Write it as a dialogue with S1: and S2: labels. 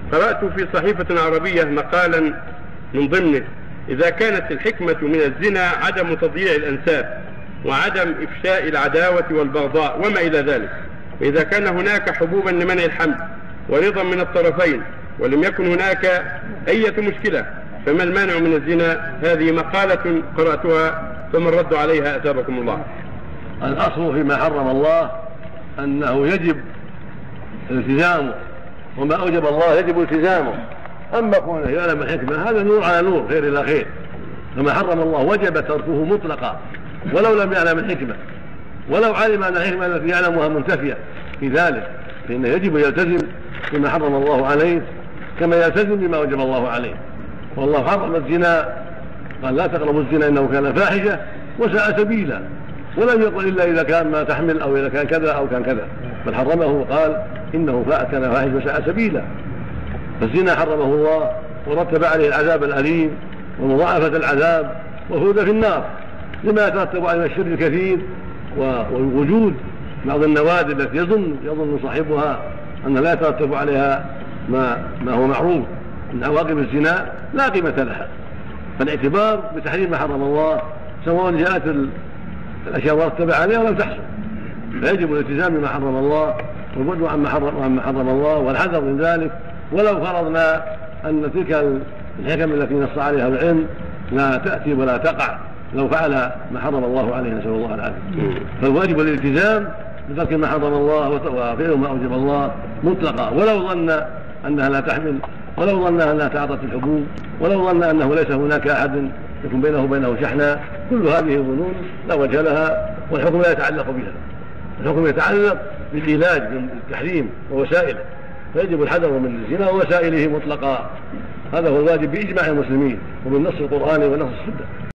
S1: قرأت في صحيفة عربية مقالا من ضمنه: إذا كانت الحكمة من الزنا عدم تضييع الأنساب وعدم إفشاء العداوة والبغضاء وما إلى ذلك، وإذا كان هناك حبوبا لمنع الحمل ورضا من الطرفين ولم يكن هناك أي مشكلة، فما المانع من الزنا؟ هذه مقالة قرأتها، فما الرد عليها أثابكم الله؟
S2: الأصل فيما حرم الله أنه يجب التزامه، وما أوجب الله يجب التزامه. أما كونه يعلم الحكمة هذا نور على نور، خير إلى خير. فما حرم الله وجب تركه مطلقا ولو لم يعلم الحكمة، ولو علم أن الحكمة التي يعلمها منتفية في ذلك، فإنه يجب يلتزم بما حرم الله عليه كما يلتزم بما أوجب الله عليه. والله حرم الزنا، قال: لا تقربوا الزنا إنه كان فاحشة وساء سبيلا، ولم يقل إلا إذا كان ما تحمل أو إذا كان كذا أو كان كذا، بل حرمه وقال إنه كان فاحش وساء سبيلا. فالزنا حرمه الله ورتب عليه العذاب الأليم ومضاعفة العذاب وخلود في النار، لما يترتب على الشر الكثير ووجود بعض النوادر التي يظن صاحبها أن لا يترتب عليها ما هو معروف من عواقب الزنا لا قيمة لها. فالاعتبار بتحريم ما حرم الله سواء جاءت الأشياء مرتبة عليها ولم تحصل، فيجب الالتزام بما حرم الله والبعد عما حرم الله والحذر من ذلك. ولو فرضنا أن تلك الحكم التي نص عليها العلم لا تأتي ولا تقع لو فعل ما حرم الله عليه، نسأل الله العافية. فالواجب الالتزام بترك ما حرم الله وفعل ما أوجب الله مطلقا، ولو ظن أنها لا تحمل، ولو ظن أنها تعاطت الحبوب، ولو ظن أنه ليس هناك أحد يكون بينه وبينه شحناء. كل هذه الظنون لا وجه لها، والحكم لا يتعلق بها. الحكم يتعلق بالعلاج بالتحريم ووسائله، فيجب الحذر من الزنا ووسائله مطلقا. هذا هو الواجب بإجماع المسلمين وبالنص القرآني ونص السنة.